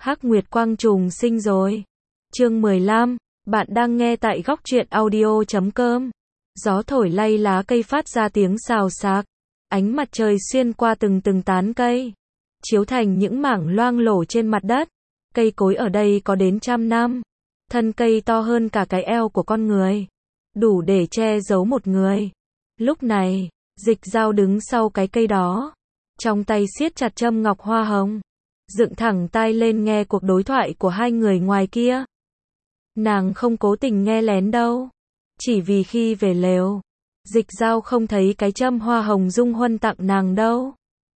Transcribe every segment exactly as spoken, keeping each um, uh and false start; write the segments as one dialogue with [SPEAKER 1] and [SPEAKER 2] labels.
[SPEAKER 1] Hắc Nguyệt Quang trùng sinh rồi. Chương mười lăm, bạn đang nghe tại góc truyện audio chấm com. Gió thổi lay lá cây phát ra tiếng xào xạc. Ánh mặt trời xuyên qua từng từng tán cây, chiếu thành những mảng loang lổ trên mặt đất. Cây cối ở đây có đến trăm năm. Thân cây to hơn cả cái eo của con người, đủ để che giấu một người. Lúc này, Dịch Dao đứng sau cái cây đó, trong tay siết chặt châm ngọc hoa hồng, dựng thẳng tai lên nghe cuộc đối thoại của hai người ngoài kia. Nàng không cố tình nghe lén đâu, chỉ vì khi về lều, Dịch Dao không thấy cái châm hoa hồng Dung Huân tặng nàng đâu.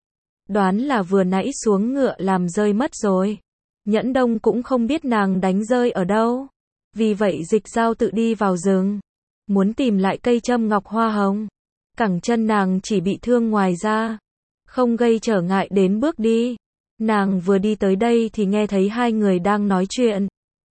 [SPEAKER 1] Đoán là vừa nãy xuống ngựa làm rơi mất rồi. Nhẫn Đông cũng không biết nàng đánh rơi ở đâu. Vì vậy Dịch Dao tự đi vào rừng, muốn tìm lại cây châm ngọc hoa hồng. Cẳng chân nàng chỉ bị thương ngoài ra, không gây trở ngại đến bước đi. Nàng vừa đi tới đây thì nghe thấy hai người đang nói chuyện.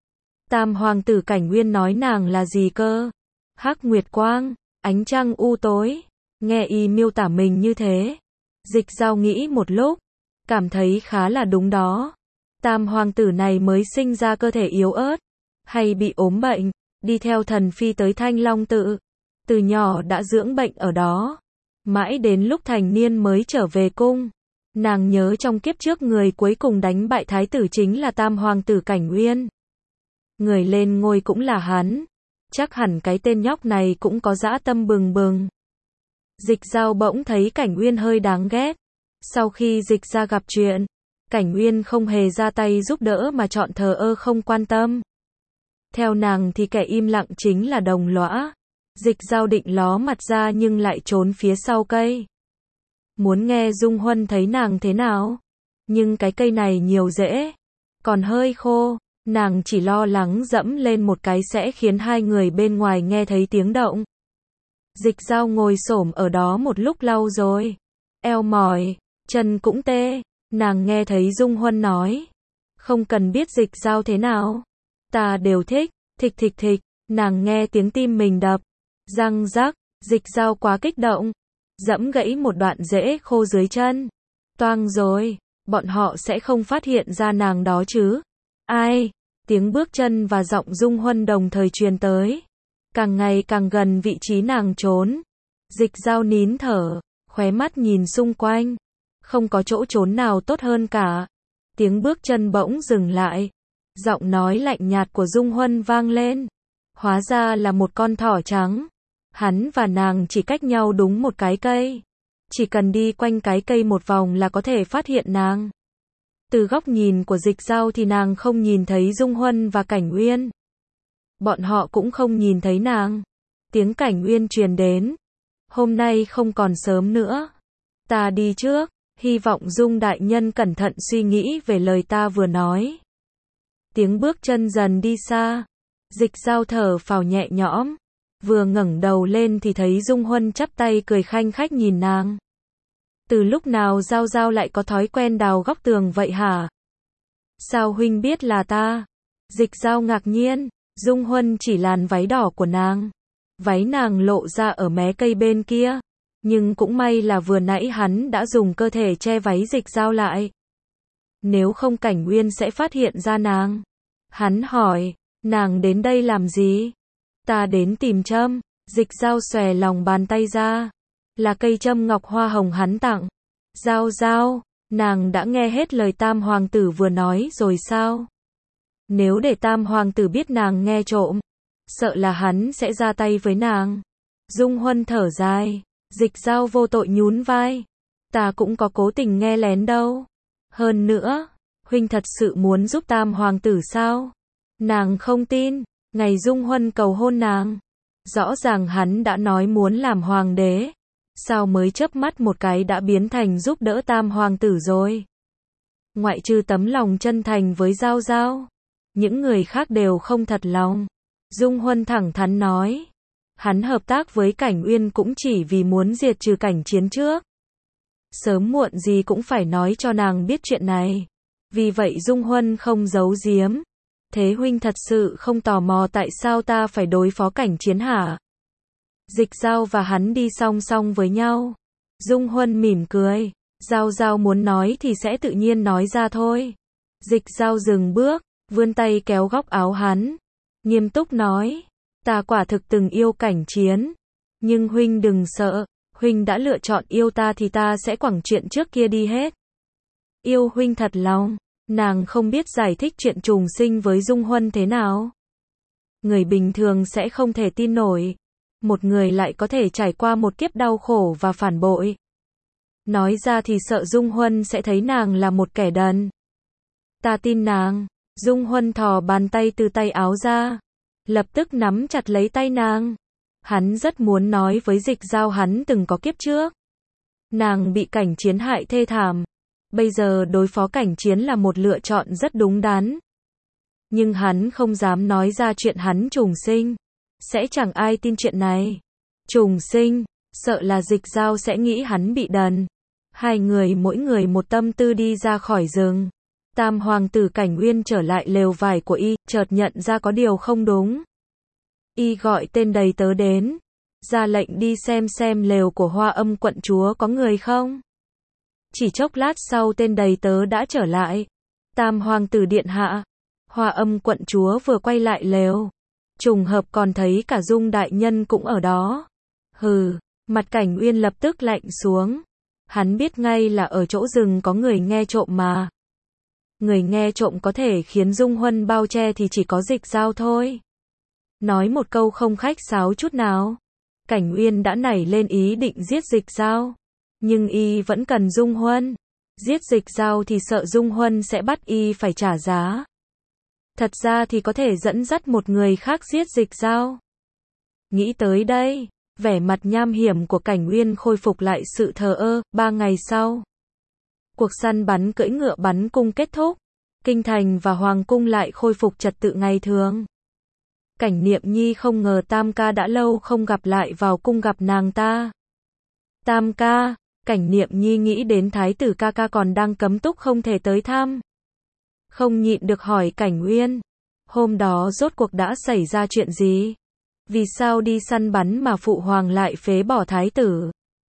[SPEAKER 1] Tam hoàng tử Cảnh Nguyên nói nàng là gì cơ? Hắc Nguyệt Quang, ánh trăng u tối. Nghe y miêu tả mình như thế, Dịch Dao nghĩ một lúc, cảm thấy khá là đúng đó. Tam hoàng tử này mới sinh ra cơ thể yếu ớt, hay bị ốm bệnh, đi theo thần phi tới Thanh Long Tự. Từ nhỏ đã dưỡng bệnh ở đó, mãi đến lúc thành niên mới trở về cung. Nàng nhớ trong kiếp trước người cuối cùng đánh bại thái tử chính là Tam hoàng tử Cảnh Nguyên. Người lên ngôi cũng là hắn. Chắc hẳn cái tên nhóc này cũng có dã tâm bừng bừng. Dịch Dao bỗng thấy Cảnh Nguyên hơi đáng ghét. Sau khi Dịch ra gặp chuyện, Cảnh Nguyên không hề ra tay giúp đỡ mà chọn thờ ơ không quan tâm. Theo nàng thì kẻ im lặng chính là Đồng Lõa. Dịch Dao định ló mặt ra nhưng lại trốn phía sau cây, muốn nghe Dung Huân thấy nàng thế nào. Nhưng cái cây này nhiều rễ, còn hơi khô, nàng chỉ lo lắng dẫm lên một cái sẽ khiến hai người bên ngoài nghe thấy tiếng động. Dịch Dao ngồi xổm ở đó một lúc lâu rồi, eo mỏi, chân cũng tê. Nàng nghe thấy Dung Huân nói, không cần biết Dịch Dao thế nào, ta đều thích. Thịch thịch thịch, nàng nghe tiếng tim mình đập. Răng rắc, Dịch Dao quá kích động, dẫm gãy một đoạn rễ khô dưới chân. Toang rồi, bọn họ sẽ không phát hiện ra nàng đó chứ? Ai? Tiếng bước chân và giọng Dung Huân đồng thời truyền tới, càng ngày càng gần vị trí nàng trốn. Dịch Dao nín thở, khóe mắt nhìn xung quanh, không có chỗ trốn nào tốt hơn cả. Tiếng bước chân bỗng dừng lại, giọng nói lạnh nhạt của Dung Huân vang lên. Hóa ra là một con thỏ trắng. Hắn và nàng chỉ cách nhau đúng một cái cây, chỉ cần đi quanh cái cây một vòng là có thể phát hiện nàng. Từ góc nhìn của Dịch Dao thì nàng không nhìn thấy Dung Huân và Cảnh Nguyên. Bọn họ cũng không nhìn thấy nàng. Tiếng Cảnh Nguyên truyền đến. Hôm nay không còn sớm nữa. Ta đi trước, hy vọng Dung đại nhân cẩn thận suy nghĩ về lời ta vừa nói. Tiếng bước chân dần đi xa. Dịch Dao thở phào nhẹ nhõm. Vừa ngẩng đầu lên thì thấy Dung Huân chắp tay cười khanh khách nhìn nàng. Từ lúc nào Dao Dao lại có thói quen đào góc tường vậy hả? Sao huynh biết là ta? Dịch Dao ngạc nhiên. Dung Huân chỉ làn váy đỏ của nàng. Váy nàng lộ ra ở mé cây bên kia. Nhưng cũng may là vừa nãy hắn đã dùng cơ thể che váy Dịch Dao lại. Nếu không Cảnh Nguyên sẽ phát hiện ra nàng. Hắn hỏi, nàng đến đây làm gì? Ta đến tìm châm. Dịch Dao xòe lòng bàn tay ra. Là cây châm ngọc hoa hồng hắn tặng. Dao Dao, nàng đã nghe hết lời Tam hoàng tử vừa nói rồi sao? Nếu để Tam hoàng tử biết nàng nghe trộm, sợ là hắn sẽ ra tay với nàng. Dung Huân thở dài. Dịch Dao vô tội nhún vai. Ta cũng có cố tình nghe lén đâu. Hơn nữa, huynh thật sự muốn giúp Tam hoàng tử sao? Nàng không tin. Ngày Dung Huân cầu hôn nàng, rõ ràng hắn đã nói muốn làm hoàng đế. Sao mới chớp mắt một cái đã biến thành giúp đỡ Tam hoàng tử rồi? Ngoại trừ tấm lòng chân thành với Dao Dao, những người khác đều không thật lòng. Dung Huân thẳng thắn nói, hắn hợp tác với Cảnh Uyên cũng chỉ vì muốn diệt trừ Cảnh Chiến trước. Sớm muộn gì cũng phải nói cho nàng biết chuyện này. Vì vậy Dung Huân không giấu giếm. Thế huynh thật sự không tò mò tại sao ta phải đối phó Cảnh Chiến hả? Dịch Dao và hắn đi song song với nhau. Dung Huân mỉm cười. Dao Dao muốn nói thì sẽ tự nhiên nói ra thôi. Dịch Dao dừng bước, vươn tay kéo góc áo hắn, nghiêm túc nói, ta quả thực từng yêu Cảnh Chiến, nhưng huynh đừng sợ, huynh đã lựa chọn yêu ta thì ta sẽ quẳng chuyện trước kia đi hết. Yêu huynh thật lòng, nàng không biết giải thích chuyện trùng sinh với Dung Huân thế nào. Người bình thường sẽ không thể tin nổi, một người lại có thể trải qua một kiếp đau khổ và phản bội. Nói ra thì sợ Dung Huân sẽ thấy nàng là một kẻ đần. Ta tin nàng. Dung Huân thò bàn tay từ tay áo ra, lập tức nắm chặt lấy tay nàng. Hắn rất muốn nói với Dịch Dao hắn từng có kiếp trước. Nàng bị Cảnh Chiến hại thê thảm. Bây giờ đối phó Cảnh Chiến là một lựa chọn rất đúng đắn. Nhưng hắn không dám nói ra chuyện hắn trùng sinh. Sẽ chẳng ai tin chuyện này. Trùng sinh, sợ là Dịch Dao sẽ nghĩ hắn bị đần. Hai người mỗi người một tâm tư đi ra khỏi rừng. Tam hoàng tử Cảnh Uyên trở lại lều vải của y, chợt nhận ra có điều không đúng. Y gọi tên đầy tớ đến, ra lệnh đi xem xem lều của Hoa Âm quận chúa có người không. Chỉ chốc lát sau tên đầy tớ đã trở lại. Tam hoàng tử điện hạ, Hoa Âm quận chúa vừa quay lại lều. Trùng hợp còn thấy cả Dung đại nhân cũng ở đó. Hừ, mặt Cảnh Uyên lập tức lạnh xuống. Hắn biết ngay là ở chỗ rừng có người nghe trộm mà. Người nghe trộm có thể khiến Dung Huân bao che thì chỉ có Dịch Dao thôi. Nói một câu không khách sáo chút nào. Cảnh Uyên đã nảy lên ý định giết Dịch Dao. Nhưng y vẫn cần Dung Huân. Giết Dịch Dao thì sợ Dung Huân sẽ bắt y phải trả giá. Thật ra thì có thể dẫn dắt một người khác giết Dịch Dao. Nghĩ tới đây, vẻ mặt nham hiểm của Cảnh Uyên khôi phục lại sự thờ ơ. Ba ngày sau, cuộc săn bắn cưỡi ngựa bắn cung kết thúc. Kinh thành và hoàng cung lại khôi phục trật tự ngày thường. Cảnh Niệm Nhi không ngờ Tam ca đã lâu không gặp lại vào cung gặp nàng ta. Tam ca, Cảnh Niệm Nhi nghĩ đến thái tử ca ca còn đang cấm túc không thể tới thăm. Không nhịn được hỏi Cảnh Uyên, hôm đó rốt cuộc đã xảy ra chuyện gì? Vì sao đi săn bắn mà phụ hoàng lại phế bỏ thái tử?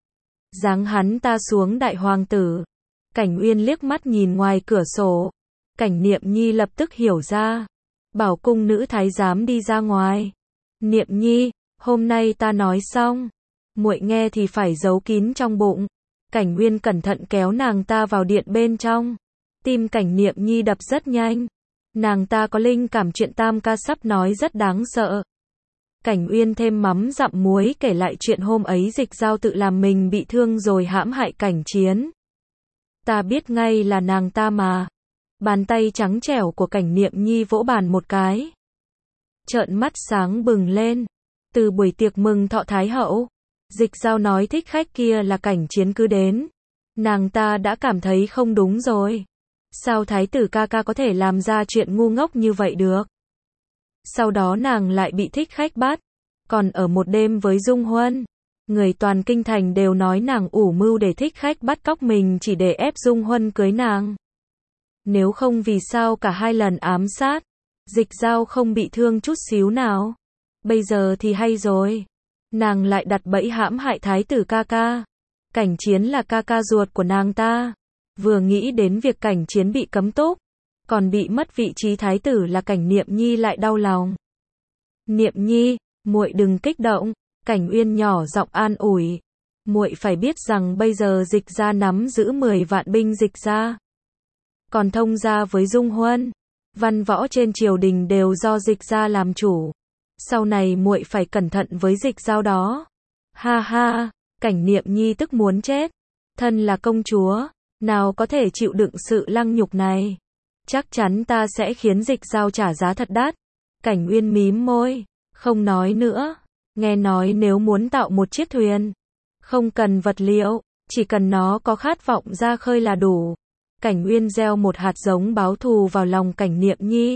[SPEAKER 1] Giáng hắn ta xuống đại hoàng tử. Cảnh Uyên liếc mắt nhìn ngoài cửa sổ. Cảnh Niệm Nhi lập tức hiểu ra. Bảo cung nữ thái giám đi ra ngoài. Niệm Nhi, hôm nay ta nói xong. Muội nghe thì phải giấu kín trong bụng. Cảnh Uyên cẩn thận kéo nàng ta vào điện bên trong. Tim Cảnh Niệm Nhi đập rất nhanh. Nàng ta có linh cảm chuyện Tam ca sắp nói rất đáng sợ. Cảnh Uyên thêm mắm dặm muối kể lại chuyện hôm ấy Dịch Dao tự làm mình bị thương rồi hãm hại Cảnh Chiến. Ta biết ngay là nàng ta mà. Bàn tay trắng trẻo của Cảnh Niệm Nhi vỗ bàn một cái. Trợn mắt sáng bừng lên. Từ buổi tiệc mừng thọ Thái hậu, Dịch Dao nói thích khách kia là Cảnh Chiến cứ đến. Nàng ta đã cảm thấy không đúng rồi. Sao thái tử ca ca có thể làm ra chuyện ngu ngốc như vậy được? Sau đó nàng lại bị thích khách bắt. Còn ở một đêm với Dung Huân. Người toàn kinh thành đều nói nàng ủ mưu để thích khách bắt cóc mình chỉ để ép Dung Huân cưới nàng. Nếu không vì sao cả hai lần ám sát, Dịch Dao không bị thương chút xíu nào. Bây giờ thì hay rồi. Nàng lại đặt bẫy hãm hại thái tử ca ca. Cảnh Chiến là ca ca ruột của nàng ta. Vừa nghĩ đến việc Cảnh Chiến bị cấm túc, còn bị mất vị trí thái tử là Cảnh Niệm Nhi lại đau lòng. Niệm Nhi, muội đừng kích động. Cảnh Uyên nhỏ giọng an ủi. Muội phải biết rằng bây giờ Dịch gia nắm giữ mười vạn binh Dịch gia. Còn thông gia với Dung Huân. Văn võ trên triều đình đều do Dịch gia làm chủ. Sau này muội phải cẩn thận với Dịch Dao đó. Ha ha, Cảnh Niệm Nhi tức muốn chết. Thân là công chúa, nào có thể chịu đựng sự lăng nhục này. Chắc chắn ta sẽ khiến Dịch Dao trả giá thật đắt. Cảnh Uyên mím môi, không nói nữa. Nghe nói nếu muốn tạo một chiếc thuyền, không cần vật liệu, chỉ cần nó có khát vọng ra khơi là đủ. Cảnh Uyên gieo một hạt giống báo thù vào lòng Cảnh Niệm Nhi.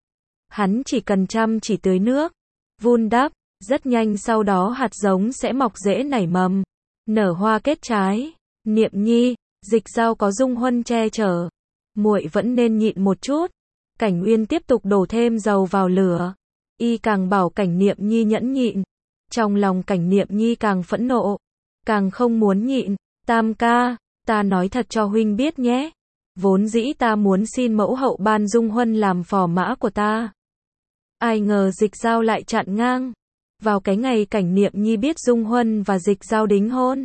[SPEAKER 1] Hắn chỉ cần chăm chỉ tưới nước, vun đắp, rất nhanh sau đó hạt giống sẽ mọc rễ nảy mầm, nở hoa kết trái. Niệm Nhi, Dịch Dao có Dung Huân che chở, muội vẫn nên nhịn một chút. Cảnh Uyên tiếp tục đổ thêm dầu vào lửa. Y càng bảo Cảnh Niệm Nhi nhẫn nhịn, trong lòng Cảnh Niệm Nhi càng phẫn nộ, càng không muốn nhịn. Tam ca, ta nói thật cho huynh biết nhé. Vốn dĩ ta muốn xin mẫu hậu ban Dung Huân làm phò mã của ta. Ai ngờ Dịch Dao lại chặn ngang. Vào cái ngày Cảnh Niệm Nhi biết Dung Huân và Dịch Dao đính hôn,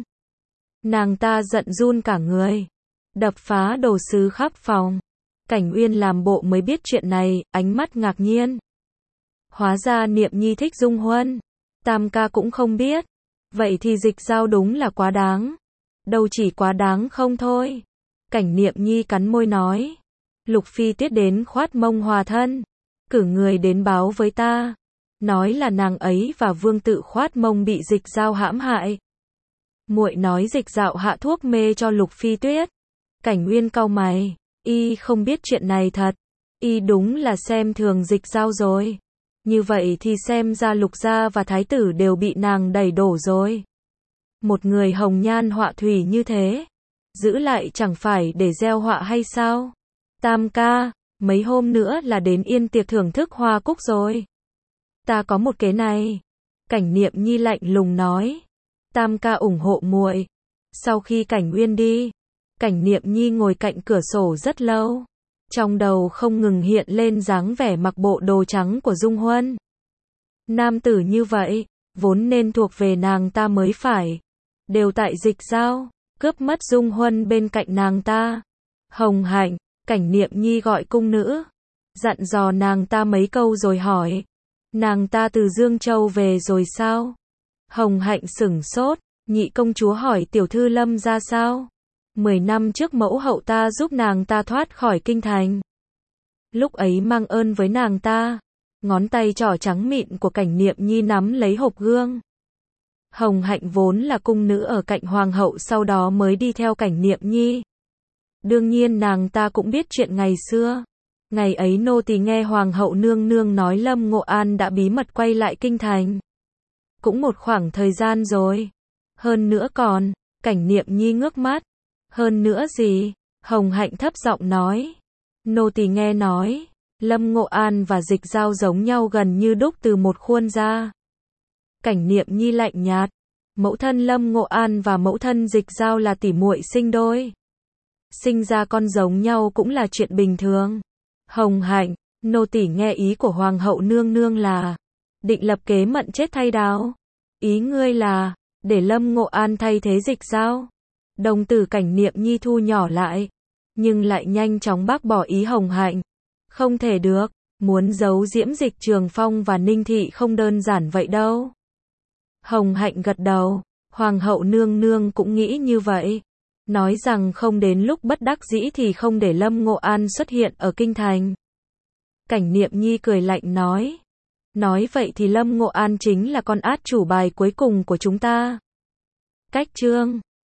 [SPEAKER 1] nàng ta giận run cả người, đập phá đồ sứ khắp phòng. Cảnh Uyên làm bộ mới biết chuyện này, ánh mắt ngạc nhiên. Hóa ra Niệm Nhi thích Dung Huân. Tam ca cũng không biết. Vậy thì Dịch Dao đúng là quá đáng. Đâu chỉ quá đáng không thôi. Cảnh Niệm Nhi cắn môi nói. Lục Phi Tuyết đến khoát mông hòa thân. Cử người đến báo với ta. Nói là nàng ấy và Vương Tự khoát mông bị Dịch Dao hãm hại. Muội nói Dịch Dao hạ thuốc mê cho Lục Phi Tuyết. Cảnh Uyên cau mày. Y không biết chuyện này thật. Y đúng là xem thường Dịch Dao rồi. Như vậy thì xem ra Lục gia và thái tử đều bị nàng đẩy đổ rồi. Một người hồng nhan họa thủy như thế, giữ lại chẳng phải để gieo họa hay sao? Tam ca, mấy hôm nữa là đến yên tiệc thưởng thức hoa cúc rồi. Ta có một kế này. Cảnh Niệm Nhi lạnh lùng nói. Tam ca ủng hộ muội. Sau khi Cảnh Uyên đi, Cảnh Niệm Nhi ngồi cạnh cửa sổ rất lâu. Trong đầu không ngừng hiện lên dáng vẻ mặc bộ đồ trắng của Dung Huân. Nam tử như vậy, vốn nên thuộc về nàng ta mới phải. Đều tại Dịch Dao, cướp mất Dung Huân bên cạnh nàng ta. Hồng Hạnh, Cảnh Niệm Nhi gọi cung nữ, dặn dò nàng ta mấy câu rồi hỏi. Nàng ta từ Dương Châu về rồi sao? Hồng Hạnh sửng sốt, nhị công chúa hỏi tiểu thư Lâm ra sao? Mười năm trước mẫu hậu ta giúp nàng ta thoát khỏi kinh thành. Lúc ấy mang ơn với nàng ta. Ngón tay trỏ trắng mịn của Cảnh Niệm Nhi nắm lấy hộp gương. Hồng Hạnh vốn là cung nữ ở cạnh hoàng hậu, sau đó mới đi theo Cảnh Niệm Nhi. Đương nhiên nàng ta cũng biết chuyện ngày xưa. Ngày ấy nô tỳ nghe hoàng hậu nương nương nói Lâm Ngộ An đã bí mật quay lại kinh thành. Cũng một khoảng thời gian rồi. Hơn nữa còn, Cảnh Niệm Nhi ngước mắt. Hơn nữa gì? Hồng Hạnh thấp giọng nói. Nô tỳ nghe nói, Lâm Ngộ An và Dịch Dao giống nhau gần như đúc từ một khuôn ra. Cảnh Niệm Nhi lạnh nhạt. Mẫu thân Lâm Ngộ An và mẫu thân Dịch Dao là tỷ muội sinh đôi. Sinh ra con giống nhau cũng là chuyện bình thường. Hồng Hạnh, nô tỳ nghe ý của hoàng hậu nương nương là định lập kế mận chết thay đao. Ý ngươi là để Lâm Ngộ An thay thế Dịch Dao. Đồng tử Cảnh Niệm Nhi thu nhỏ lại, nhưng lại nhanh chóng bác bỏ ý Hồng Hạnh. Không thể được, muốn giấu diễm Dịch Trường Phong và Ninh Thị không đơn giản vậy đâu. Hồng Hạnh gật đầu, hoàng hậu nương nương cũng nghĩ như vậy. Nói rằng không đến lúc bất đắc dĩ thì không để Lâm Ngộ An xuất hiện ở kinh thành. Cảnh Niệm Nhi cười lạnh nói. Nói vậy thì Lâm Ngộ An chính là con át chủ bài cuối cùng của chúng ta. Cách chương